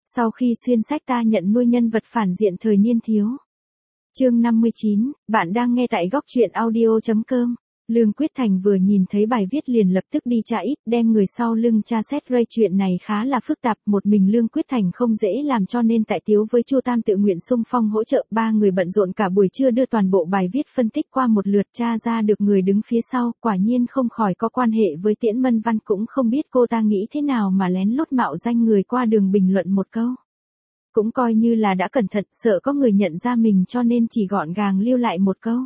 Sau khi xuyên sách ta nhận nuôi nhân vật phản diện thời niên thiếu. Chương 59, bạn đang nghe tại góc truyện audio.com. Lương Quyết Thành vừa nhìn thấy bài viết liền lập tức đi tra ít, đem người sau lưng tra xét ray chuyện này khá là phức tạp, một mình Lương Quyết Thành không dễ làm cho nên tại Tiếu với Chu Tam tự nguyện xung phong hỗ trợ, ba người bận rộn cả buổi trưa đưa toàn bộ bài viết phân tích qua một lượt, tra ra được người đứng phía sau, quả nhiên không khỏi có quan hệ với Tiễn Mân Văn, cũng không biết cô ta nghĩ thế nào mà lén lút mạo danh người qua đường bình luận một câu. Cũng coi như là đã cẩn thận, sợ có người nhận ra mình cho nên chỉ gọn gàng lưu lại một câu.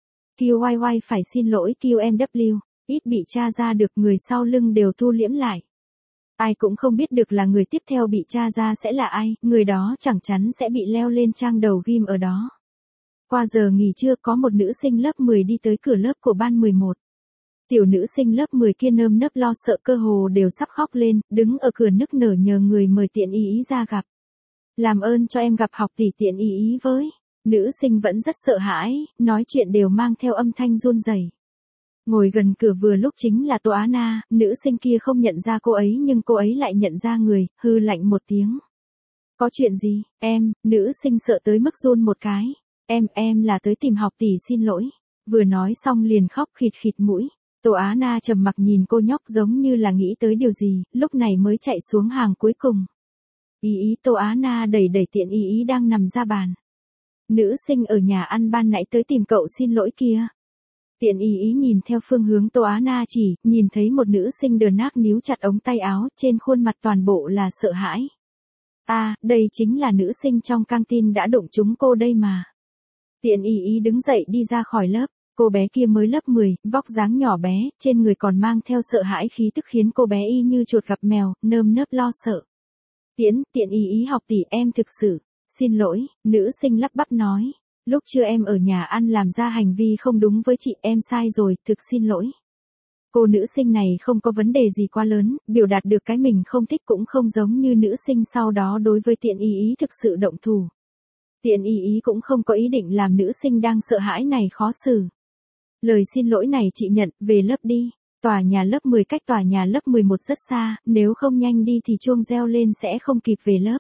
QYY phải xin lỗi QMW, ít bị tra ra được, người sau lưng đều thu liễm lại. Ai cũng không biết được là người tiếp theo bị tra ra sẽ là ai, người đó chẳng chắn sẽ bị leo lên trang đầu ghim ở đó. Qua giờ nghỉ trưa có một nữ sinh lớp 10 đi tới cửa lớp của ban 11. Tiểu nữ sinh lớp 10 kia nơm nớp lo sợ cơ hồ đều sắp khóc lên, đứng ở cửa nức nở nhờ người mời Tiện Ý ra gặp. Làm ơn cho em gặp học tỷ Tiện Ý với. Nữ sinh vẫn rất sợ hãi, nói chuyện đều mang theo âm thanh run rẩy. Ngồi gần cửa vừa lúc chính là Tô Á Na, nữ sinh kia không nhận ra cô ấy nhưng cô ấy lại nhận ra người, hư lạnh một tiếng. Có chuyện gì, em, nữ sinh sợ tới mức run một cái. Em là tới tìm học tỷ xin lỗi. Vừa nói xong liền khóc khịt khịt mũi. Tô Á Na trầm mặc nhìn cô nhóc giống như là nghĩ tới điều gì, lúc này mới chạy xuống hàng cuối cùng. Ý Tô Á Na đẩy Tiện Ý đang nằm ra bàn. Nữ sinh ở nhà ăn ban nãy tới tìm cậu xin lỗi kia. Tiện Ý nhìn theo phương hướng Tô Á Na chỉ, nhìn thấy một nữ sinh đờ nác níu chặt ống tay áo, trên khuôn mặt toàn bộ là sợ hãi. Đây chính là nữ sinh trong căng tin đã đụng chúng cô đây mà. Tiện Ý đứng dậy đi ra khỏi lớp, cô bé kia mới lớp 10, vóc dáng nhỏ bé, trên người còn mang theo sợ hãi khí tức khiến cô bé y như chuột gặp mèo, nơm nớp lo sợ. Tiện Ý học tỷ, em thực sự. Xin lỗi, nữ sinh lắp bắp nói. Lúc trưa em ở nhà ăn làm ra hành vi không đúng với chị, em sai rồi, thực xin lỗi. Cô nữ sinh này không có vấn đề gì quá lớn, biểu đạt được cái mình không thích cũng không giống như nữ sinh sau đó đối với Tiện Ý thực sự động thủ. Tiện Ý cũng không có ý định làm nữ sinh đang sợ hãi này khó xử. Lời xin lỗi này chị nhận, về lớp đi. Tòa nhà lớp 10 cách tòa nhà lớp 11 rất xa, nếu không nhanh đi thì chuông reo lên sẽ không kịp về lớp.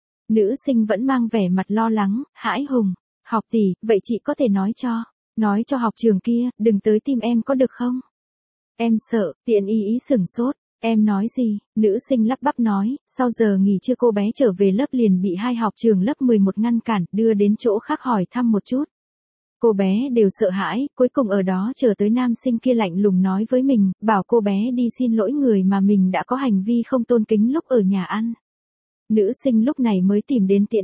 Nữ sinh vẫn mang vẻ mặt lo lắng, hãi hùng. Học tỷ, vậy chị có thể nói cho học trường kia, đừng tới tìm em có được không? Em sợ, Tiện Ý sửng sốt. Em nói gì? Nữ sinh lắp bắp nói, sau giờ nghỉ trưa cô bé trở về lớp liền bị hai học trường lớp 11 ngăn cản, đưa đến chỗ khác hỏi thăm một chút. Cô bé đều sợ hãi, cuối cùng ở đó chờ tới nam sinh kia lạnh lùng nói với mình, bảo cô bé đi xin lỗi người mà mình đã có hành vi không tôn kính lúc ở nhà ăn. Nữ sinh lúc này mới tìm đến Tiện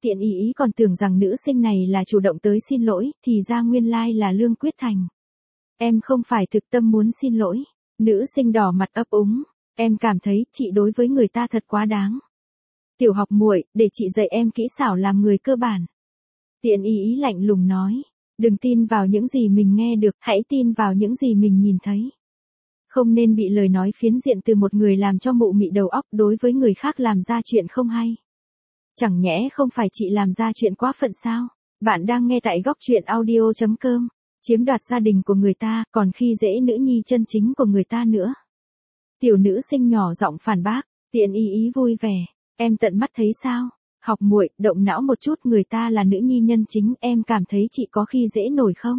Ý còn tưởng rằng nữ sinh này là chủ động tới xin lỗi, thì ra nguyên lai là Lương Quyết Thành. Em không phải thực tâm muốn xin lỗi. Nữ sinh đỏ mặt ấp úng, em cảm thấy chị đối với người ta thật quá đáng. Tiểu học muội, để chị dạy em kỹ xảo làm người cơ bản. Tiện Ý lạnh lùng nói, đừng tin vào những gì mình nghe được, hãy tin vào những gì mình nhìn thấy. Không nên bị lời nói phiến diện từ một người làm cho mụ mị đầu óc, đối với người khác làm ra chuyện không hay. Chẳng nhẽ không phải chị làm ra chuyện quá phận sao? Bạn đang nghe tại góc truyện audio.com. Chiếm đoạt gia đình của người ta, còn khi dễ nữ nhi chân chính của người ta nữa. Tiểu nữ sinh nhỏ giọng phản bác, Tiện Ý vui vẻ, em tận mắt thấy sao? Học muội, động não một chút, người ta là nữ nhi nhân chính, em cảm thấy chị có khi dễ nổi không?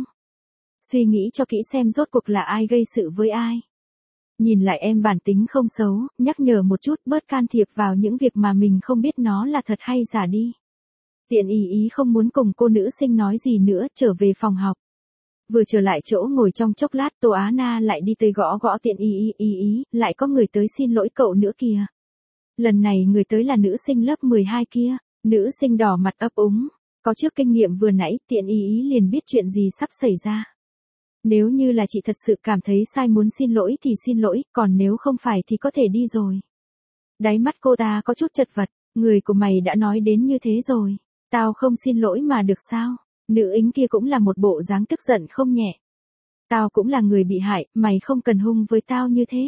Suy nghĩ cho kỹ xem rốt cuộc là ai gây sự với ai. Nhìn lại em bản tính không xấu, nhắc nhở một chút, bớt can thiệp vào những việc mà mình không biết nó là thật hay giả đi. Tiện Ý không muốn cùng cô nữ sinh nói gì nữa, trở về phòng học. Vừa trở lại chỗ ngồi trong chốc lát, Tô Á Na lại đi tới gõ Tiện Ý, lại có người tới xin lỗi cậu nữa kìa. Lần này người tới là nữ sinh lớp 12 kia, nữ sinh đỏ mặt ấp úng, có trước kinh nghiệm vừa nãy, Tiện Ý liền biết chuyện gì sắp xảy ra. Nếu như là chị thật sự cảm thấy sai muốn xin lỗi thì xin lỗi, còn nếu không phải thì có thể đi rồi. Đáy mắt cô ta có chút chật vật, người của mày đã nói đến như thế rồi, tao không xin lỗi mà được sao? Nữ ính kia cũng là một bộ dáng tức giận không nhẹ. Tao cũng là người bị hại, mày không cần hung với tao như thế.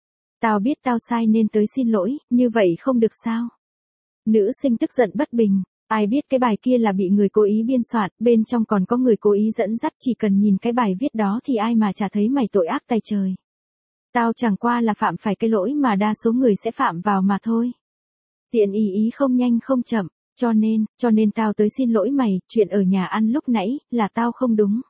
Tao biết tao sai nên tới xin lỗi, như vậy không được sao? Nữ sinh tức giận bất bình, ai biết cái bài kia là bị người cố ý biên soạn, bên trong còn có người cố ý dẫn dắt, chỉ cần nhìn cái bài viết đó thì ai mà chả thấy mày tội ác tày trời. Tao chẳng qua là phạm phải cái lỗi mà đa số người sẽ phạm vào mà thôi. Tiện ý không nhanh không chậm, cho nên tao tới xin lỗi mày, chuyện ở nhà ăn lúc nãy, là tao không đúng.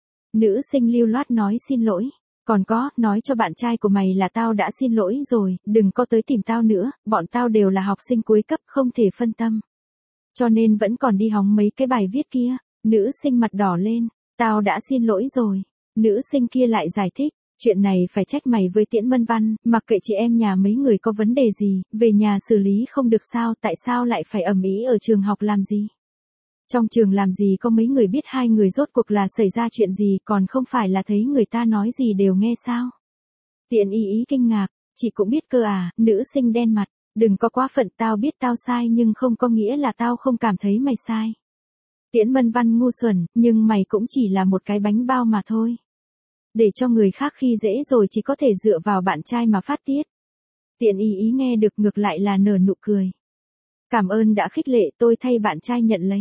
Nữ sinh lưu loát nói xin lỗi. Còn có, nói cho bạn trai của mày là tao đã xin lỗi rồi, đừng có tới tìm tao nữa, bọn tao đều là học sinh cuối cấp không thể phân tâm. Cho nên vẫn còn đi hóng mấy cái bài viết kia. Nữ sinh mặt đỏ lên, tao đã xin lỗi rồi. Nữ sinh kia lại giải thích, chuyện này phải trách mày với Tiễn Mân Văn, mặc kệ chị em nhà mấy người có vấn đề gì, về nhà xử lý không được sao, tại sao lại phải ầm ĩ ở trường học làm gì? Trong trường làm gì có mấy người biết hai người rốt cuộc là xảy ra chuyện gì, còn không phải là thấy người ta nói gì đều nghe sao? Tiện ý kinh ngạc, chị cũng biết cơ à, nữ sinh đen mặt, đừng có quá phận, tao biết tao sai nhưng không có nghĩa là tao không cảm thấy mày sai. Tiễn Mân Văn ngu xuẩn, nhưng mày cũng chỉ là một cái bánh bao mà thôi. Để cho người khác khi dễ rồi chỉ có thể dựa vào bạn trai mà phát tiết. Tiện ý nghe được ngược lại là nở nụ cười. Cảm ơn đã khích lệ, tôi thay bạn trai nhận lấy.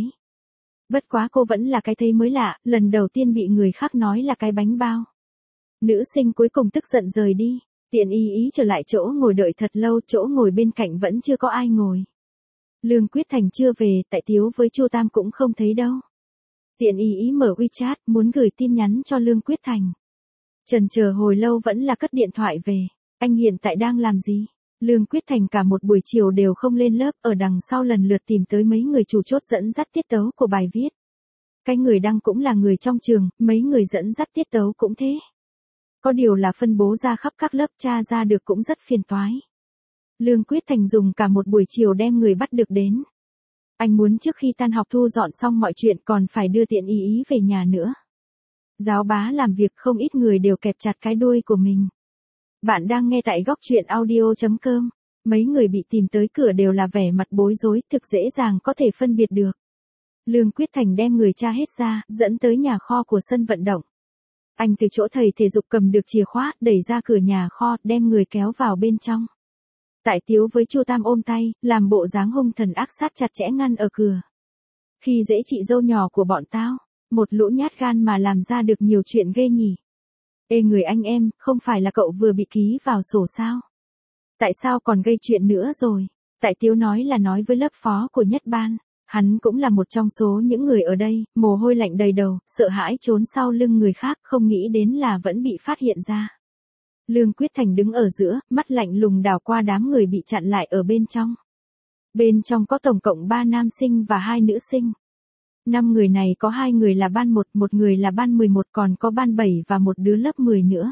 Bất quá cô vẫn là cái thấy mới lạ, lần đầu tiên bị người khác nói là cái bánh bao. Nữ sinh cuối cùng tức giận rời đi. Tiện ý trở lại chỗ ngồi đợi thật lâu, chỗ ngồi bên cạnh vẫn chưa có ai ngồi. Lương Quyết Thành chưa về, tại Tiếu với Chu Tam cũng không thấy đâu. Tiện ý mở WeChat, muốn gửi tin nhắn cho Lương Quyết Thành. Chần chờ hồi lâu vẫn là cất điện thoại về. Anh hiện tại đang làm gì? Lương Quyết Thành cả một buổi chiều đều không lên lớp, ở đằng sau lần lượt tìm tới mấy người chủ chốt dẫn dắt tiết tấu của bài viết. Cái người đăng cũng là người trong trường, mấy người dẫn dắt tiết tấu cũng thế. Có điều là phân bố ra khắp các lớp, tra ra được cũng rất phiền toái. Lương Quyết Thành dùng cả một buổi chiều đem người bắt được đến. Anh muốn trước khi tan học thu dọn xong mọi chuyện còn phải đưa Tiện ý về nhà nữa. Giáo bá làm việc không ít người đều kẹp chặt cái đuôi của mình. Bạn đang nghe tại góc truyện audio.com. Mấy người bị tìm tới cửa đều là vẻ mặt bối rối, thực dễ dàng có thể phân biệt được. Lương Quyết Thành đem người cha hết ra, dẫn tới nhà kho của sân vận động. Anh từ chỗ thầy thể dục cầm được chìa khóa, đẩy ra cửa nhà kho, đem người kéo vào bên trong. Tại Tiếu với Chu Tam ôm tay, làm bộ dáng hung thần ác sát chặt chẽ ngăn ở cửa. Khi dễ chị dâu nhỏ của bọn tao, một lũ nhát gan mà làm ra được nhiều chuyện ghê nhỉ. Ê người anh em, không phải là cậu vừa bị ký vào sổ sao? Tại sao còn gây chuyện nữa rồi? Tại Tiếu nói là nói với lớp phó của nhất ban. Hắn cũng là một trong số những người ở đây, mồ hôi lạnh đầy đầu, sợ hãi trốn sau lưng người khác, không nghĩ đến là vẫn bị phát hiện ra. Lương Quyết Thành đứng ở giữa, mắt lạnh lùng đảo qua đám người bị chặn lại ở bên trong. Bên trong có tổng cộng 3 nam sinh và 2 nữ sinh. 5 người này có 2 người là ban 1, 1 người là ban 11, còn có ban 7 và một đứa lớp 10 nữa.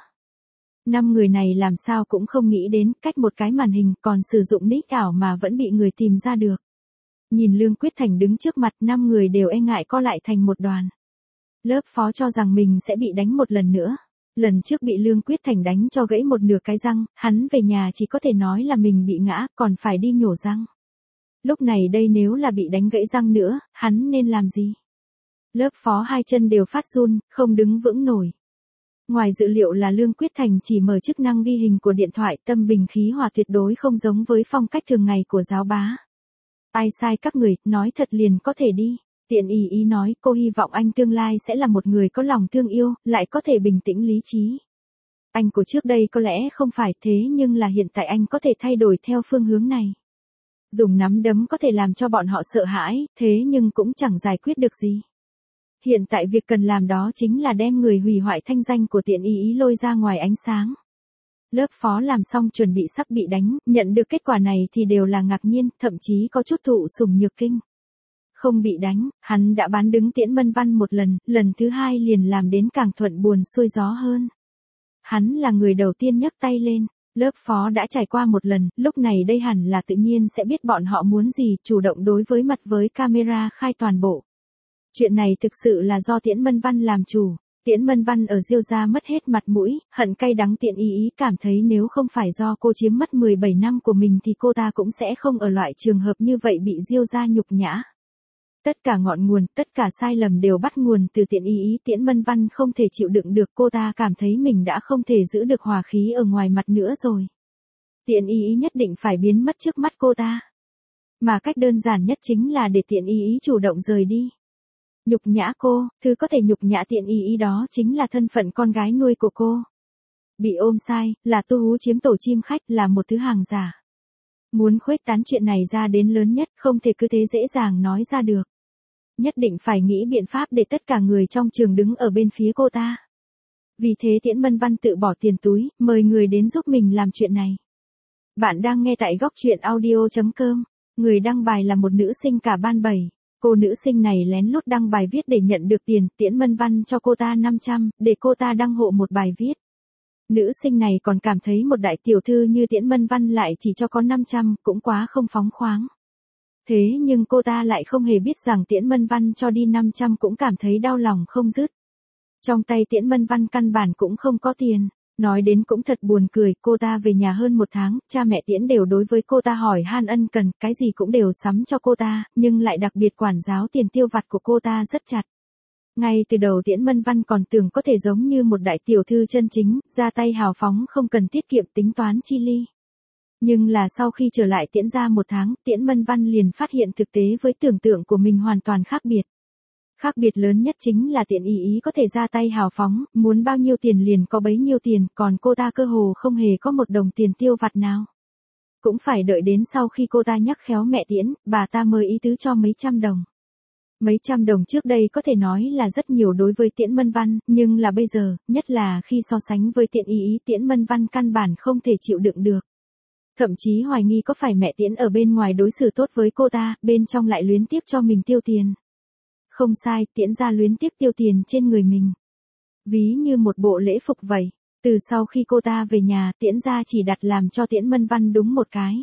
5 người này làm sao cũng không nghĩ đến cách một cái màn hình còn sử dụng nick ảo mà vẫn bị người tìm ra được. Nhìn Lương Quyết Thành đứng trước mặt, 5 người đều e ngại co lại thành một đoàn. Lớp phó cho rằng mình sẽ bị đánh một lần nữa. Lần trước bị Lương Quyết Thành đánh cho gãy một nửa cái răng, hắn về nhà chỉ có thể nói là mình bị ngã, còn phải đi nhổ răng. Lúc này đây nếu là bị đánh gãy răng nữa, hắn nên làm gì? Lớp phó 2 chân đều phát run, không đứng vững nổi. Ngoài dự liệu là Lương Quyết Thành chỉ mở chức năng ghi hình của điện thoại, tâm bình khí hòa tuyệt đối không giống với phong cách thường ngày của giáo bá. Ai sai các người, nói thật liền có thể đi. Tiện ý nói, cô hy vọng anh tương lai sẽ là một người có lòng thương yêu, lại có thể bình tĩnh lý trí. Anh của trước đây có lẽ không phải thế nhưng là hiện tại anh có thể thay đổi theo phương hướng này. Dùng nắm đấm có thể làm cho bọn họ sợ hãi, thế nhưng cũng chẳng giải quyết được gì. Hiện tại việc cần làm đó chính là đem người hủy hoại thanh danh của Tiện ý lôi ra ngoài ánh sáng. Lớp phó làm xong chuẩn bị sắp bị đánh, nhận được kết quả này thì đều là ngạc nhiên, thậm chí có chút thụ sủng nhược kinh. Không bị đánh, hắn đã bán đứng Tiễn Mân Văn một lần, lần thứ 2 liền làm đến càng thuận buồm xuôi gió hơn. Hắn là người đầu tiên nhấc tay lên, lớp phó đã trải qua một lần, lúc này đây hẳn là tự nhiên sẽ biết bọn họ muốn gì, chủ động đối với mặt với camera khai toàn bộ. Chuyện này thực sự là do Tiễn Mân Văn làm chủ. Tiễn Mân Văn ở Diêu gia mất hết mặt mũi, hận cay đắng. Tiện ý cảm thấy nếu không phải do cô chiếm mất 17 năm của mình thì cô ta cũng sẽ không ở loại trường hợp như vậy bị Diêu gia nhục nhã. Tất cả ngọn nguồn, tất cả sai lầm đều bắt nguồn từ Tiện ý. Tiễn Mân Văn không thể chịu đựng được, cô ta cảm thấy mình đã không thể giữ được hòa khí ở ngoài mặt nữa rồi. Tiện ý nhất định phải biến mất trước mắt cô ta. Mà cách đơn giản nhất chính là để Tiện ý chủ động rời đi. Nhục nhã cô, thứ có thể nhục nhã Tiện ý đó chính là thân phận con gái nuôi của cô. Bị ôm sai, là Tu Hú chiếm tổ chim khách, là một thứ hàng giả. Muốn khuếch tán chuyện này ra đến lớn nhất, không thể cứ thế dễ dàng nói ra được. Nhất định phải nghĩ biện pháp để tất cả người trong trường đứng ở bên phía cô ta. Vì thế Tiễn Mân Văn tự bỏ tiền túi, mời người đến giúp mình làm chuyện này. Bạn đang nghe tại góc truyện audio.com. Người đăng bài là một nữ sinh cả ban 7. Cô nữ sinh này lén lút đăng bài viết để nhận được tiền, Tiễn Mân Văn cho cô ta 500, để cô ta đăng hộ một bài viết. Nữ sinh này còn cảm thấy một đại tiểu thư như Tiễn Mân Văn lại chỉ cho có 500, cũng quá không phóng khoáng. Thế nhưng cô ta lại không hề biết rằng Tiễn Mân Văn cho đi 500 cũng cảm thấy đau lòng không dứt. Trong tay Tiễn Mân Văn căn bản cũng không có tiền. Nói đến cũng thật buồn cười, cô ta về nhà hơn 1 tháng, cha mẹ Tiễn đều đối với cô ta hỏi han ân cần, cái gì cũng đều sắm cho cô ta, nhưng lại đặc biệt quản giáo tiền tiêu vặt của cô ta rất chặt. Ngay từ đầu Tiễn Mân Văn còn tưởng có thể giống như một đại tiểu thư chân chính, ra tay hào phóng không cần tiết kiệm tính toán chi ly. Nhưng là sau khi trở lại Tiễn gia 1 tháng, Tiễn Mân Văn liền phát hiện thực tế với tưởng tượng của mình hoàn toàn khác biệt. Khác biệt lớn nhất chính là Tiễn Ý Ý có thể ra tay hào phóng, muốn bao nhiêu tiền liền có bấy nhiêu tiền, còn cô ta cơ hồ không hề có một đồng tiền tiêu vặt nào. Cũng phải đợi đến sau khi cô ta nhắc khéo mẹ Tiễn, bà ta mới ý tứ cho mấy trăm đồng. Mấy trăm đồng trước đây có thể nói là rất nhiều đối với Tiễn Mân Văn, nhưng là bây giờ, nhất là khi so sánh với Tiễn Ý Ý, Tiễn Mân Văn căn bản không thể chịu đựng được. Thậm chí hoài nghi có phải mẹ Tiễn ở bên ngoài đối xử tốt với cô ta, bên trong lại luyến tiếc cho mình tiêu tiền. Không sai, Tiễn gia luyến tiếc tiêu tiền trên người mình. Ví như một bộ lễ phục vậy. Từ sau khi cô ta về nhà, Tiễn gia chỉ đặt làm cho Tiễn Mân Văn đúng một cái.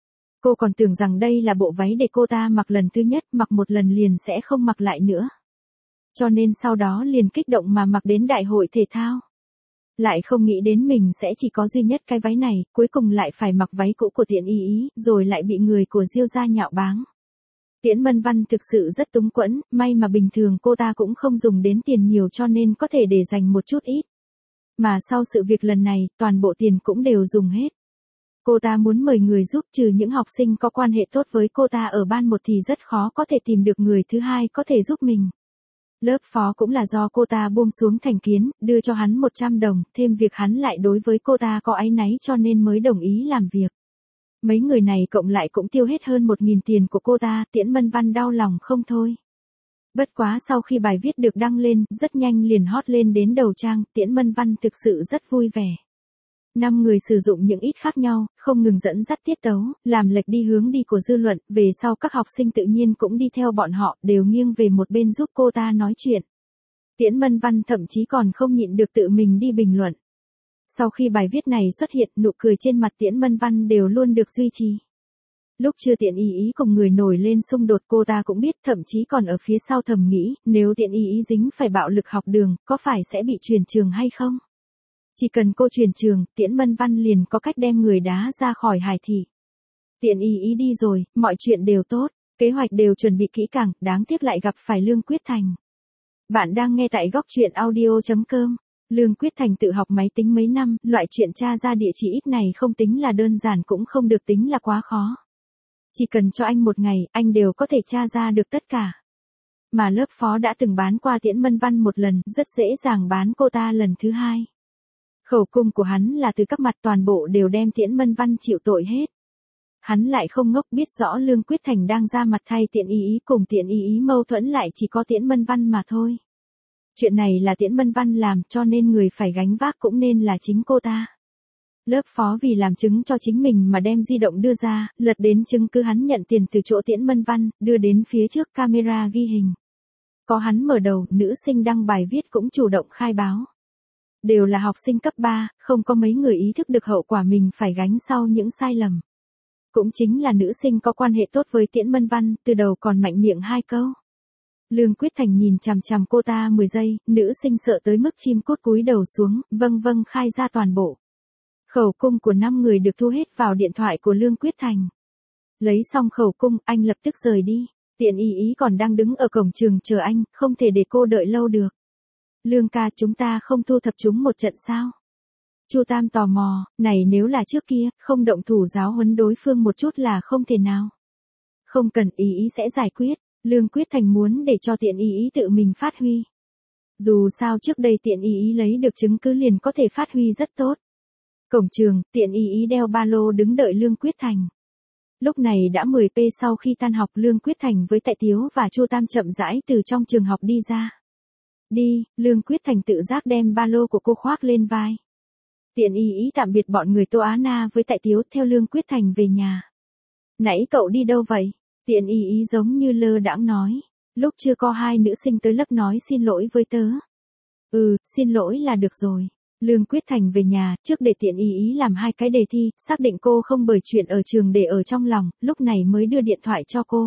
Cô còn tưởng rằng đây là bộ váy để cô ta mặc lần thứ nhất, mặc một lần liền sẽ không mặc lại nữa. Cho nên sau đó liền kích động mà mặc đến đại hội thể thao. Lại không nghĩ đến mình sẽ chỉ có duy nhất cái váy này, cuối cùng lại phải mặc váy cũ của Tiễn Ý Ý, rồi lại bị người của Diêu gia nhạo báng. Tiễn Mân Văn thực sự rất túng quẫn, may mà bình thường cô ta cũng không dùng đến tiền nhiều cho nên có thể để dành một chút ít. Mà sau sự việc lần này, toàn bộ tiền cũng đều dùng hết. Cô ta muốn mời người giúp, trừ những học sinh có quan hệ tốt với cô ta ở ban 1 thì rất khó có thể tìm được người thứ hai có thể giúp mình. Lớp phó cũng là do cô ta buông xuống thành kiến, đưa cho hắn 100 đồng, thêm việc hắn lại đối với cô ta có áy náy cho nên mới đồng ý làm việc. Mấy người này cộng lại cũng tiêu hết hơn 1.000 tiền của cô ta, Tiễn Mân Văn đau lòng không thôi. Bất quá sau khi bài viết được đăng lên, rất nhanh liền hot lên đến đầu trang, Tiễn Mân Văn thực sự rất vui vẻ. 5 người sử dụng những ít khác nhau, không ngừng dẫn dắt tiết tấu, làm lệch đi hướng đi của dư luận, về sau các học sinh tự nhiên cũng đi theo bọn họ, đều nghiêng về một bên giúp cô ta nói chuyện. Tiễn Mân Văn thậm chí còn không nhịn được tự mình đi bình luận. Sau khi bài viết này xuất hiện, nụ cười trên mặt Tiễn Mân Văn đều luôn được duy trì. Lúc chưa Tiễn Ý Ý cùng người nổi lên xung đột cô ta cũng biết, thậm chí còn ở phía sau thầm nghĩ, nếu Tiễn Ý Ý dính phải bạo lực học đường, có phải sẽ bị chuyển trường hay không? Chỉ cần cô chuyển trường, Tiễn Mân Văn liền có cách đem người đá ra khỏi Hải Thị. Tiễn Ý Ý đi rồi, mọi chuyện đều tốt, kế hoạch đều chuẩn bị kỹ càng, đáng tiếc lại gặp phải Lương Quyết Thành. Bạn đang nghe tại góc truyện audio.com. Lương Quyết Thành tự học máy tính mấy năm, loại chuyện tra ra địa chỉ ít này không tính là đơn giản cũng không được tính là quá khó. Chỉ cần cho anh một ngày, anh đều có thể tra ra được tất cả. Mà lớp phó đã từng bán qua Tiễn Mân Văn một lần, rất dễ dàng bán cô ta lần thứ hai. Khẩu cung của hắn là từ các mặt toàn bộ đều đem Tiễn Mân Văn chịu tội hết. Hắn lại không ngốc, biết rõ Lương Quyết Thành đang ra mặt thay Tiễn Ý Ý, cùng Tiễn Ý Ý mâu thuẫn lại chỉ có Tiễn Mân Văn mà thôi. Chuyện này là Tiễn Mân Văn làm, cho nên người phải gánh vác cũng nên là chính cô ta. Lớp phó vì làm chứng cho chính mình mà đem di động đưa ra, lật đến chứng cứ hắn nhận tiền từ chỗ Tiễn Mân Văn, đưa đến phía trước camera ghi hình. Có hắn mở đầu, nữ sinh đăng bài viết cũng chủ động khai báo. Đều là học sinh cấp 3, không có mấy người ý thức được hậu quả mình phải gánh sau những sai lầm. Cũng chính là nữ sinh có quan hệ tốt với Tiễn Mân Văn, từ đầu còn mạnh miệng 2 câu. Lương Quyết Thành nhìn chằm chằm cô ta 10 giây, nữ sinh sợ tới mức chim cút cúi đầu xuống, vâng khai ra toàn bộ. Khẩu cung của 5 người được thu hết vào điện thoại của Lương Quyết Thành. Lấy xong khẩu cung, anh lập tức rời đi. Tiễn Ý Ý còn đang đứng ở cổng trường chờ anh, không thể để cô đợi lâu được. Lương ca, chúng ta không thu thập chúng một trận sao? Chu Tam tò mò, này nếu là trước kia, không động thủ giáo huấn đối phương một chút là không thể nào. Không cần, Ý Ý sẽ giải quyết. Lương Quyết Thành muốn để cho Tiễn Ý Ý tự mình phát huy. Dù sao trước đây Tiễn Ý Ý lấy được chứng cứ liền có thể phát huy rất tốt. Cổng trường, Tiễn Ý Ý đeo ba lô đứng đợi Lương Quyết Thành. Lúc này đã 10p sau khi tan học, Lương Quyết Thành với Tại Tiếu và Chu Tam chậm rãi từ trong trường học đi ra. Đi, Lương Quyết Thành tự giác đem ba lô của cô khoác lên vai. Tiện ý ý tạm biệt bọn người Tô Á Na với Tại Tiếu, theo Lương Quyết Thành về nhà. Nãy cậu đi đâu vậy? Tiện ý ý giống như lơ đãng nói. Lúc chưa có hai nữ sinh tới lớp nói xin lỗi với tớ. Xin lỗi là được rồi. Lương Quyết Thành về nhà, trước để Tiện ý ý làm hai cái đề thi, xác định cô không bởi chuyện ở trường để ở trong lòng, lúc này mới đưa điện thoại cho cô.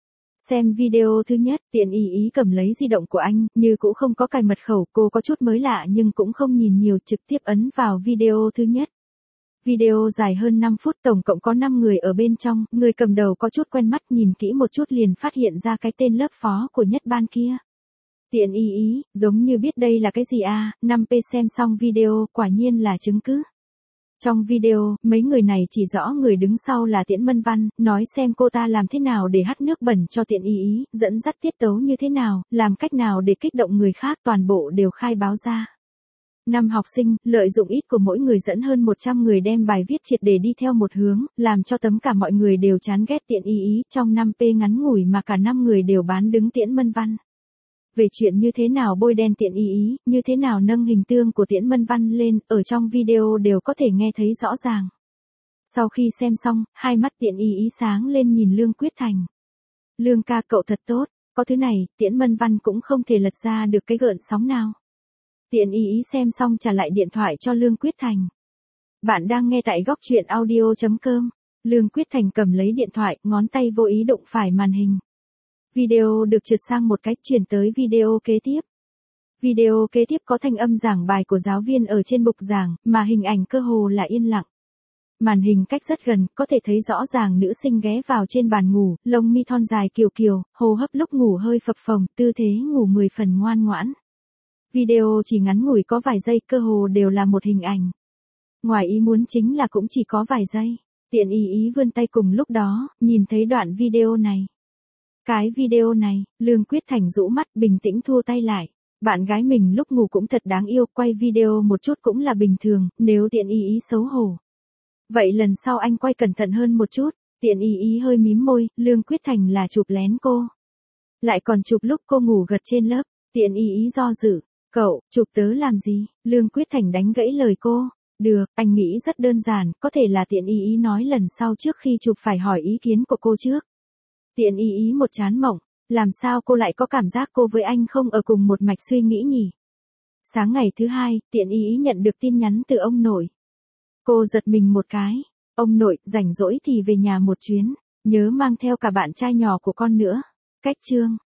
Xem video thứ nhất, Tiện ý ý cầm lấy di động của anh, như cũng không có cài mật khẩu, cô có chút mới lạ nhưng cũng không nhìn nhiều, trực tiếp ấn vào video thứ nhất. Video dài hơn 5 phút, tổng cộng có 5 người ở bên trong, người cầm đầu có chút quen mắt, nhìn kỹ một chút liền phát hiện ra cái tên lớp phó của nhất ban kia. Tiện ý ý, giống như biết đây là cái gì à, 5p xem xong video, quả nhiên là chứng cứ. Trong video, mấy người này chỉ rõ người đứng sau là Tiễn Mân Văn, nói xem cô ta làm thế nào để hắt nước bẩn cho Tiện ý ý, dẫn dắt tiết tấu như thế nào, làm cách nào để kích động người khác, toàn bộ đều khai báo ra. 5 học sinh, lợi dụng ít của mỗi người dẫn hơn 100 người đem bài viết triệt để đi theo một hướng, làm cho tất cả mọi người đều chán ghét Tiện ý ý, trong 5p ngắn ngủi mà cả 5 người đều bán đứng Tiễn Mân Văn. Về chuyện như thế nào bôi đen Tiện ý ý, như thế nào nâng hình tượng của Tiễn Mân Văn lên, ở trong video đều có thể nghe thấy rõ ràng. Sau khi xem xong, hai mắt Tiện ý ý sáng lên nhìn Lương Quyết Thành. Lương ca cậu thật tốt, có thứ này, Tiễn Mân Văn cũng không thể lật ra được cái gợn sóng nào. Tiện ý ý xem xong trả lại điện thoại cho Lương Quyết Thành. Bạn đang nghe tại góc truyện audio.com. Lương Quyết Thành cầm lấy điện thoại, ngón tay vô ý đụng phải màn hình. Video được trượt sang một cách, chuyển tới video kế tiếp. Video kế tiếp có thanh âm giảng bài của giáo viên ở trên bục giảng, mà hình ảnh cơ hồ là yên lặng. Màn hình cách rất gần, có thể thấy rõ ràng nữ sinh ghé vào trên bàn ngủ, lông mi thon dài kiều kiều, hô hấp lúc ngủ hơi phập phồng, tư thế ngủ 10 phần ngoan ngoãn. Video chỉ ngắn ngủi có vài giây, cơ hồ đều là một hình ảnh. Ngoài ý muốn chính là cũng chỉ có vài giây. Tiện ý ý vươn tay cùng lúc đó, nhìn thấy đoạn video này. Cái video này, Lương Quyết Thành rũ mắt, bình tĩnh thua tay lại. Bạn gái mình lúc ngủ cũng thật đáng yêu, quay video một chút cũng là bình thường, nếu Tiện ý ý xấu hổ. Vậy lần sau anh quay cẩn thận hơn một chút. Tiện ý ý hơi mím môi, Lương Quyết Thành là chụp lén cô. Lại còn chụp lúc cô ngủ gật trên lớp. Tiện ý ý do dự. Cậu, chụp tớ làm gì? Lương Quyết Thành đánh gãy lời cô. Được, anh nghĩ rất đơn giản, có thể là Tiện ý ý nói lần sau trước khi chụp phải hỏi ý kiến của cô trước. Tiện ý ý một chán mộng, làm sao cô lại có cảm giác cô với anh không ở cùng một mạch suy nghĩ nhỉ? Sáng ngày thứ hai, Tiện ý ý nhận được tin nhắn từ ông nội. Cô giật mình một cái. Ông nội, rảnh rỗi thì về nhà một chuyến, nhớ mang theo cả bạn trai nhỏ của con nữa. Cách chương.